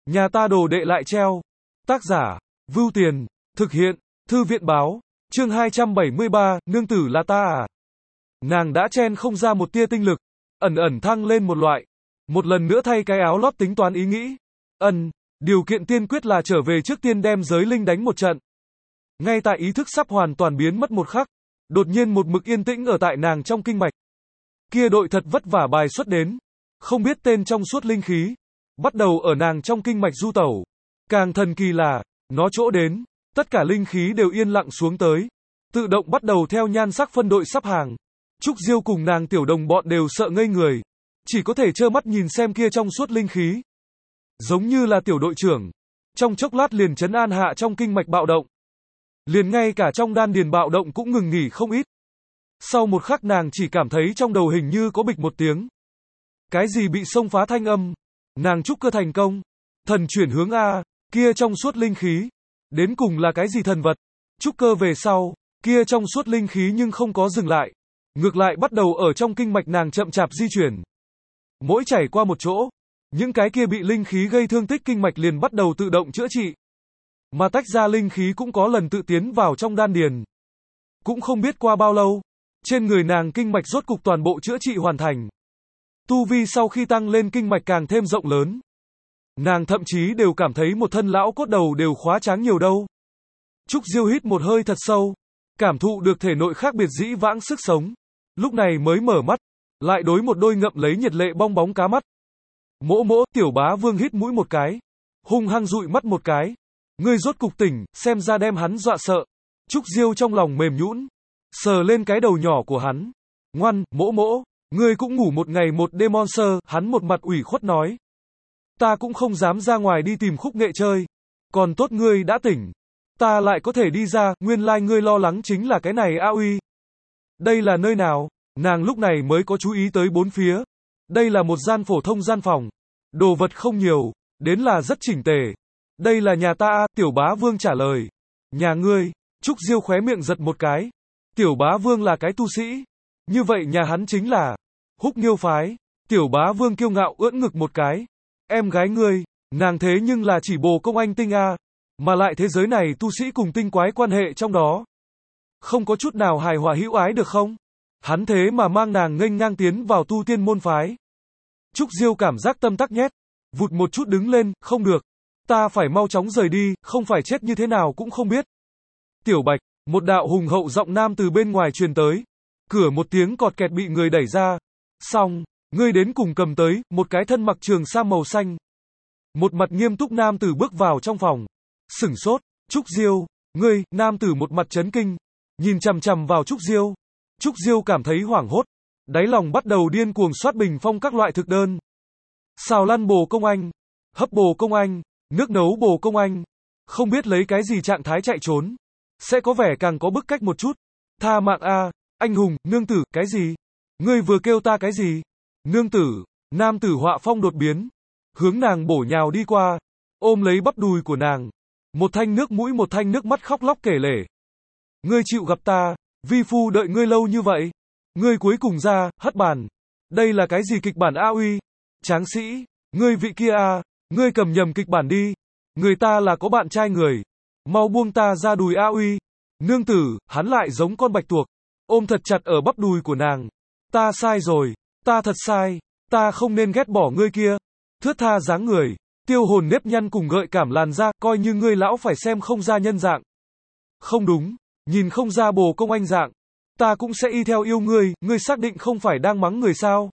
Nhà ta đồ đệ lại treo. Tác giả, Vưu Tiền, thực hiện, Thư viện báo, chương 273, nương tử là ta à? Nàng đã chen không ra một tia tinh lực, ẩn ẩn thăng lên một loại. Một lần nữa thay cái áo lót tính toán ý nghĩ. Điều kiện tiên quyết là trở về trước tiên đem giới linh đánh một trận. Ngay tại ý thức sắp hoàn toàn biến mất một khắc, đột nhiên một mực yên tĩnh ở tại nàng trong kinh mạch. Kia đội thật vất vả bài xuất đến, không biết tên trong suốt linh khí, bắt đầu ở nàng trong kinh mạch du tẩu. Càng thần kỳ là, nó chỗ đến, tất cả linh khí đều yên lặng xuống tới, tự động bắt đầu theo nhan sắc phân đội sắp hàng. Trúc Diêu cùng nàng tiểu đồng bọn đều sợ ngây người, chỉ có thể trơ mắt nhìn xem kia trong suốt linh khí. Giống như là tiểu đội trưởng, trong chốc lát liền trấn an hạ trong kinh mạch bạo động. Liền ngay cả trong đan điền bạo động cũng ngừng nghỉ không ít. Sau một khắc nàng chỉ cảm thấy trong đầu hình như có bịch một tiếng. Cái gì bị xông phá thanh âm? Nàng trúc cơ thành công. Thần chuyển hướng A, kia trong suốt linh khí. Đến cùng là cái gì thần vật? Trúc cơ về sau, kia trong suốt linh khí nhưng không có dừng lại. Ngược lại bắt đầu ở trong kinh mạch nàng chậm chạp di chuyển. Mỗi chảy qua một chỗ, những cái kia bị linh khí gây thương tích kinh mạch liền bắt đầu tự động chữa trị. Mà tách ra linh khí cũng có lần tự tiến vào trong đan điền. Cũng không biết qua bao lâu, trên người nàng kinh mạch rốt cục toàn bộ chữa trị hoàn thành. Tu vi sau khi tăng lên kinh mạch càng thêm rộng lớn. Nàng thậm chí đều cảm thấy một thân lão cốt đầu đều khóa tráng nhiều đâu. Trúc Diêu hít một hơi thật sâu, cảm thụ được thể nội khác biệt dĩ vãng sức sống. Lúc này mới mở mắt, lại đối một đôi ngậm lấy nhiệt lệ bong bóng cá mắt. Mỗ, tiểu bá vương hít mũi một cái, hung hăng dụi mắt một cái. Ngươi rốt cục tỉnh, xem ra đem hắn dọa sợ. Trúc Diêu trong lòng mềm nhũn, sờ lên cái đầu nhỏ của hắn. Ngoan, mỗ, ngươi cũng ngủ một ngày một đêm monster, hắn một mặt ủy khuất nói. Ta cũng không dám ra ngoài đi tìm khúc nghệ chơi. Còn tốt ngươi đã tỉnh. Ta lại có thể đi ra, nguyên lai ngươi lo lắng chính là cái này a uy. Đây là nơi nào? Nàng lúc này mới có chú ý tới bốn phía. Đây là một gian phổ thông gian phòng. Đồ vật không nhiều, đến là rất chỉnh tề. Đây là nhà ta a, tiểu bá vương trả lời. Nhà ngươi, Trúc Diêu khóe miệng giật một cái. Tiểu bá vương là cái tu sĩ. Như vậy nhà hắn chính là Húc Nghiêu phái. Tiểu bá vương kiêu ngạo ưỡn ngực một cái. Em gái ngươi, nàng thế nhưng là chỉ bồ công anh tinh a. Mà lại thế giới này tu sĩ cùng tinh quái quan hệ trong đó. Không có chút nào hài hòa hữu ái được không? Hắn thế mà mang nàng nghênh ngang tiến vào tu tiên môn phái. Trúc Diêu cảm giác tâm tắc nhét. Vụt một chút đứng lên, không được. Ta phải mau chóng rời đi, không phải chết như thế nào cũng không biết. Tiểu Bạch, một đạo hùng hậu giọng nam từ bên ngoài truyền tới. Cửa một tiếng cọt kẹt bị người đẩy ra. Xong, ngươi đến cùng cầm tới, một cái thân mặc trường sam màu xanh. Một mặt nghiêm túc nam tử bước vào trong phòng. Sửng sốt, Trúc Diêu, ngươi, nam tử một mặt chấn kinh. Nhìn chằm chằm vào Trúc Diêu. Trúc Diêu cảm thấy hoảng hốt. Đáy lòng bắt đầu điên cuồng soát bình phong các loại thực đơn. Xào lăn bồ công anh, hấp bồ công anh, nước nấu bồ công anh. Không biết lấy cái gì trạng thái chạy trốn. Sẽ có vẻ càng có bức cách một chút. Tha mạng a, anh hùng, nương tử, cái gì? Ngươi vừa kêu ta cái gì? Nương tử, nam tử họa phong đột biến. Hướng nàng bổ nhào đi qua. Ôm lấy bắp đùi của nàng. Một thanh nước mũi một thanh nước mắt khóc lóc kể lể. Ngươi chịu gặp ta, vi phu đợi ngươi lâu như vậy. Ngươi cuối cùng ra, hất bàn. Đây là cái gì kịch bản a uy? Tráng sĩ, ngươi vị kia a, ngươi cầm nhầm kịch bản đi. Người ta là có bạn trai người. Mau buông ta ra đùi a uy. Nương tử, hắn lại giống con bạch tuộc. Ôm thật chặt ở bắp đùi của nàng. Ta sai rồi, ta thật sai. Ta không nên ghét bỏ ngươi kia. Thướt tha dáng người, tiêu hồn nếp nhăn cùng gợi cảm làn da, coi như ngươi lão phải xem không ra nhân dạng. Không đúng, nhìn không ra bồ công anh dạng. Ta cũng sẽ y theo yêu ngươi xác định không phải đang mắng người sao?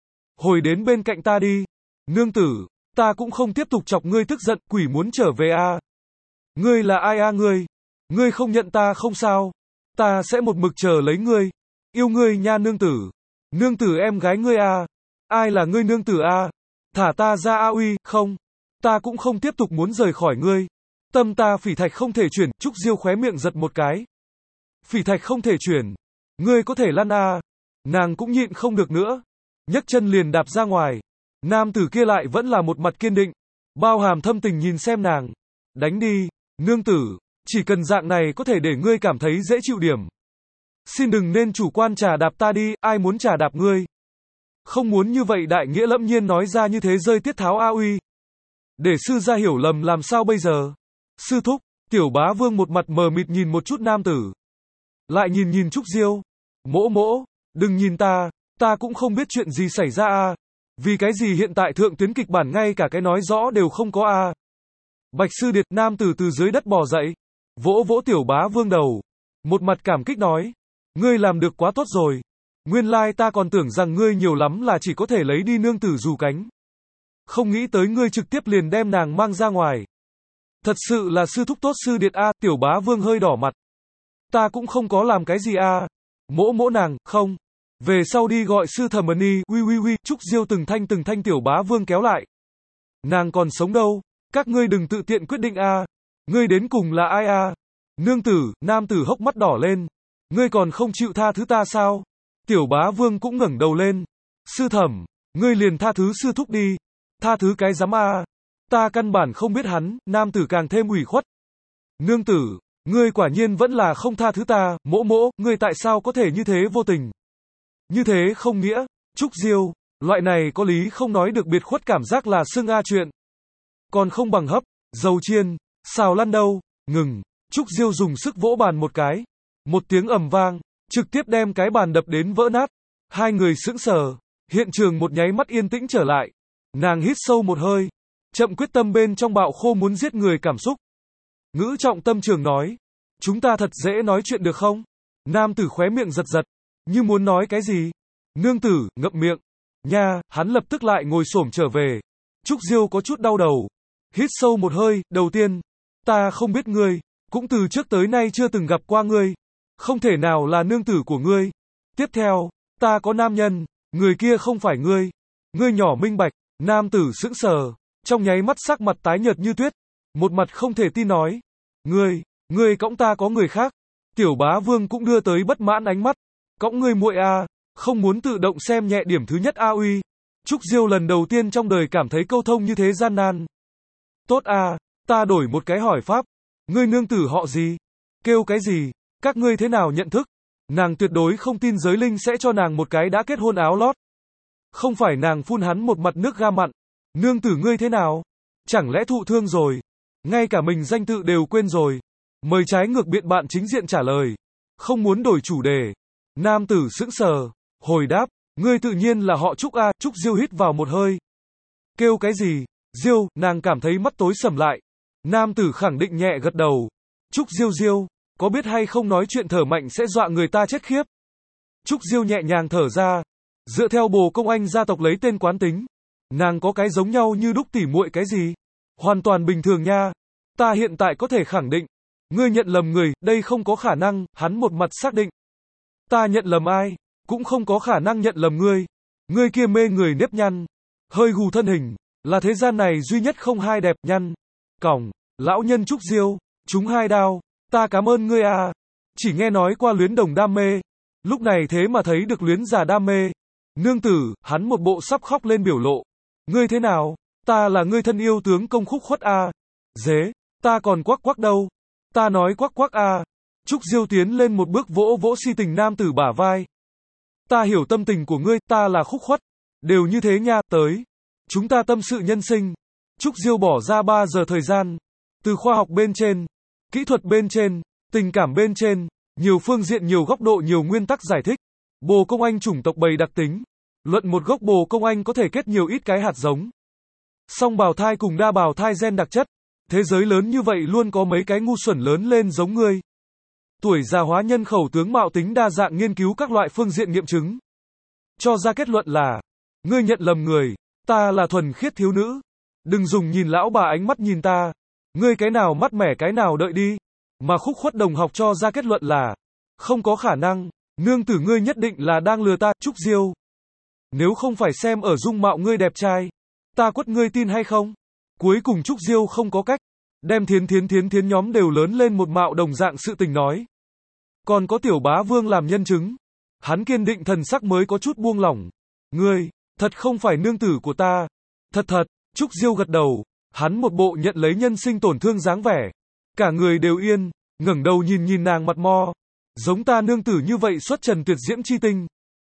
Hồi đến bên cạnh ta đi. Nương tử, ta cũng không tiếp tục chọc ngươi tức giận, quỷ muốn trở về a. Ngươi là ai a ngươi? Ngươi không nhận ta không sao? Ta sẽ một mực chờ lấy ngươi. Yêu ngươi nha nương tử. Nương tử em gái ngươi a. Ai là ngươi nương tử a? Thả ta ra a uy, không. Ta cũng không tiếp tục muốn rời khỏi ngươi. Tâm ta phỉ thạch không thể chuyển, Trúc Diêu khóe miệng giật một cái. Phỉ thạch không thể chuyển. Ngươi có thể lăn a. Nàng cũng nhịn không được nữa. Nhấc chân liền đạp ra ngoài. Nam tử kia lại vẫn là một mặt kiên định. Bao hàm thâm tình nhìn xem nàng. Đánh đi, nương tử. Chỉ cần dạng này có thể để ngươi cảm thấy dễ chịu điểm. Xin đừng nên chủ quan trà đạp ta đi, ai muốn trà đạp ngươi. Không muốn như vậy đại nghĩa lẫm nhiên nói ra như thế rơi tiết tháo a uy. Để sư gia hiểu lầm làm sao bây giờ? Sư thúc, Tiểu Bá Vương một mặt mờ mịt nhìn một chút nam tử. Lại nhìn Trúc Diêu. Mỗ mỗ, đừng nhìn ta cũng không biết chuyện gì xảy ra à. Vì cái gì hiện tại thượng tuyến kịch bản ngay cả cái nói rõ đều không có à. Bạch Sư Điệt, nam tử từ dưới đất bò dậy. Vỗ vỗ Tiểu Bá Vương đầu. Một mặt cảm kích nói. Ngươi làm được quá tốt rồi. Nguyên lai ta còn tưởng rằng ngươi nhiều lắm là chỉ có thể lấy đi nương tử dù cánh. Không nghĩ tới ngươi trực tiếp liền đem nàng mang ra ngoài. Thật sự là sư thúc tốt Sư Điệt a. Tiểu Bá Vương hơi đỏ mặt. Ta cũng không có làm cái gì a. Mỗ nàng, không. Về sau đi gọi sư thẩm ân y. Uy. Trúc Diêu từng thanh Tiểu Bá Vương kéo lại. Nàng còn sống đâu. Các ngươi đừng tự tiện quyết định a. Ngươi đến cùng là ai a? Nương tử, nam tử hốc mắt đỏ lên. Ngươi còn không chịu tha thứ ta sao? Tiểu Bá Vương cũng ngẩng đầu lên. Sư thẩm, ngươi liền tha thứ sư thúc đi. Tha thứ cái giám a. Ta căn bản không biết hắn. Nam tử càng thêm ủy khuất. Nương tử, ngươi quả nhiên vẫn là không tha thứ ta. Mỗ, ngươi tại sao có thể như thế vô tình? Như thế không nghĩa. Trúc Diêu, loại này có lý không nói được biệt khuất cảm giác là xưng a chuyện. Còn không bằng hấp, dầu chiên, xào lăn đâu. Ngừng. Trúc Diêu dùng sức vỗ bàn một cái. Một tiếng ầm vang, trực tiếp đem cái bàn đập đến vỡ nát. Hai người sững sờ. Hiện trường một nháy mắt yên tĩnh trở lại. Nàng hít sâu một hơi. Chậm quyết tâm bên trong bạo khô muốn giết người cảm xúc. Ngữ trọng tâm trường nói. Chúng ta thật dễ nói chuyện được không? Nam tử khóe miệng giật. Như muốn nói cái gì? Nương tử, ngậm miệng. Nha, hắn lập tức lại ngồi xổm trở về. Trúc Diêu có chút đau đầu. Hít sâu một hơi, đầu tiên. Ta không biết ngươi. Cũng từ trước tới nay chưa từng gặp qua ngươi. Không thể nào là nương tử của ngươi. Tiếp theo, ta có nam nhân. Người kia không phải ngươi. Ngươi nhỏ minh bạch. Nam tử sững sờ. Trong nháy mắt sắc mặt tái nhợt như tuyết. Một mặt không thể tin nói. Ngươi cõng ta có người khác. Tiểu Bá Vương cũng đưa tới bất mãn ánh mắt. Cõng ngươi muội a, không muốn tự động xem nhẹ điểm thứ nhất a uy. Trúc Diêu lần đầu tiên trong đời cảm thấy câu thông như thế gian nan. Tốt a, ta đổi một cái hỏi pháp. Ngươi nương tử họ gì? Kêu cái gì? Các ngươi thế nào nhận thức? Nàng tuyệt đối không tin giới linh sẽ cho nàng một cái đã kết hôn áo lót. Không phải nàng phun hắn một mặt nước ga mặn. Nương tử ngươi thế nào? Chẳng lẽ thụ thương rồi? Ngay cả mình danh tự đều quên rồi. Mời trái ngược biện bạn chính diện trả lời. Không muốn đổi chủ đề. Nam tử sững sờ. Hồi đáp. Ngươi tự nhiên là họ Trúc a. Trúc Diêu hít vào một hơi. Kêu cái gì? Diêu, nàng cảm thấy mắt tối sầm lại. Nam tử khẳng định nhẹ gật đầu. Trúc Diêu, có biết hay không nói chuyện thở mạnh sẽ dọa người ta chết khiếp. Trúc Diêu nhẹ nhàng thở ra. Dựa theo bồ công anh gia tộc lấy tên quán tính. Nàng có cái giống nhau như đúc tỉ muội cái gì? Hoàn toàn bình thường nha. Ta hiện tại có thể khẳng định. Ngươi nhận lầm người, đây không có khả năng, hắn một mặt xác định. Ta nhận lầm ai? Cũng không có khả năng nhận lầm ngươi. Ngươi kia mê người nếp nhăn. Hơi gù thân hình. Là thế gian này duy nhất không hai đẹp nhăn. Còng. Lão nhân Trúc Diêu. Trúng hai đao. Ta cảm ơn ngươi à. Chỉ nghe nói qua luyến đồng đam mê. Lúc này thế mà thấy được luyến già đam mê. Nương tử, hắn một bộ sắp khóc lên biểu lộ. Ngươi thế nào? Ta là ngươi thân yêu tướng công khúc khuất à. Dế. Ta còn quắc đâu. Ta nói quắc à. Trúc Diêu tiến lên một bước vỗ si tình nam tử bả vai. Ta hiểu tâm tình của ngươi, ta là khúc khuất. Đều như thế nha, tới. Chúng ta tâm sự nhân sinh. Trúc Diêu bỏ ra 3 giờ thời gian. Từ khoa học bên trên, kỹ thuật bên trên, tình cảm bên trên, nhiều phương diện nhiều góc độ nhiều nguyên tắc giải thích. Bồ công anh chủng tộc bầy đặc tính. Luận một gốc bồ công anh có thể kết nhiều ít cái hạt giống. Song bào thai cùng đa bào thai gen đặc chất. Thế giới lớn như vậy luôn có mấy cái ngu xuẩn lớn lên giống ngươi. Tuổi già hóa nhân khẩu tướng mạo tính đa dạng nghiên cứu các loại phương diện nghiệm chứng. Cho ra kết luận là, ngươi nhận lầm người, ta là thuần khiết thiếu nữ. Đừng dùng nhìn lão bà ánh mắt nhìn ta. Ngươi cái nào mắt mẻ cái nào đợi đi. Mà khúc khuất đồng học cho ra kết luận là, không có khả năng, nương tử ngươi nhất định là đang lừa ta, Trúc Diêu. Nếu không phải xem ở dung mạo ngươi đẹp trai, ta quất ngươi tin hay không? Cuối cùng Trúc Diêu không có cách. Đem thiến nhóm đều lớn lên một mạo đồng dạng sự tình nói. Còn có Tiểu Bá Vương làm nhân chứng. Hắn kiên định thần sắc mới có chút buông lỏng. Ngươi, thật không phải nương tử của ta. Thật, Trúc Diêu gật đầu. Hắn một bộ nhận lấy nhân sinh tổn thương dáng vẻ. Cả người đều yên, ngẩng đầu nhìn nàng mặt mo. Giống ta nương tử như vậy xuất trần tuyệt diễm chi tinh.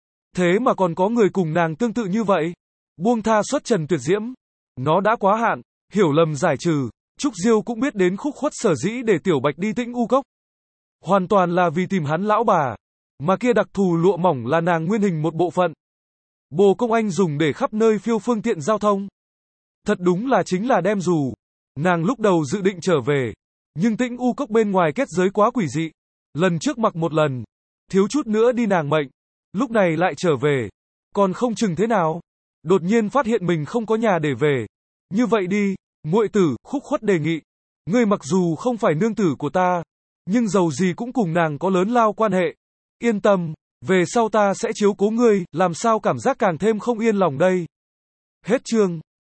Thế mà còn có người cùng nàng tương tự như vậy. Buông tha xuất trần tuyệt diễm. Nó đã quá hạn. Hiểu lầm giải trừ, Trúc Diêu cũng biết đến khúc khuất sở dĩ để Tiểu Bạch đi Tĩnh U Cốc. Hoàn toàn là vì tìm hắn lão bà. Mà kia đặc thù lụa mỏng là nàng nguyên hình một bộ phận. Bồ Công Anh dùng để khắp nơi phiêu phương tiện giao thông. Thật đúng là chính là đem dù. Nàng lúc đầu dự định trở về. Nhưng Tĩnh U Cốc bên ngoài kết giới quá quỷ dị. Lần trước mặc một lần. Thiếu chút nữa đi nàng mệnh. Lúc này lại trở về. Còn không chừng thế nào. Đột nhiên phát hiện mình không có nhà để về. Như vậy đi, muội tử, khúc khuất đề nghị. Ngươi mặc dù không phải nương tử của ta. Nhưng dầu gì cũng cùng nàng có lớn lao quan hệ. Yên tâm, về sau ta sẽ chiếu cố ngươi, làm sao cảm giác càng thêm không yên lòng đây. Hết chương.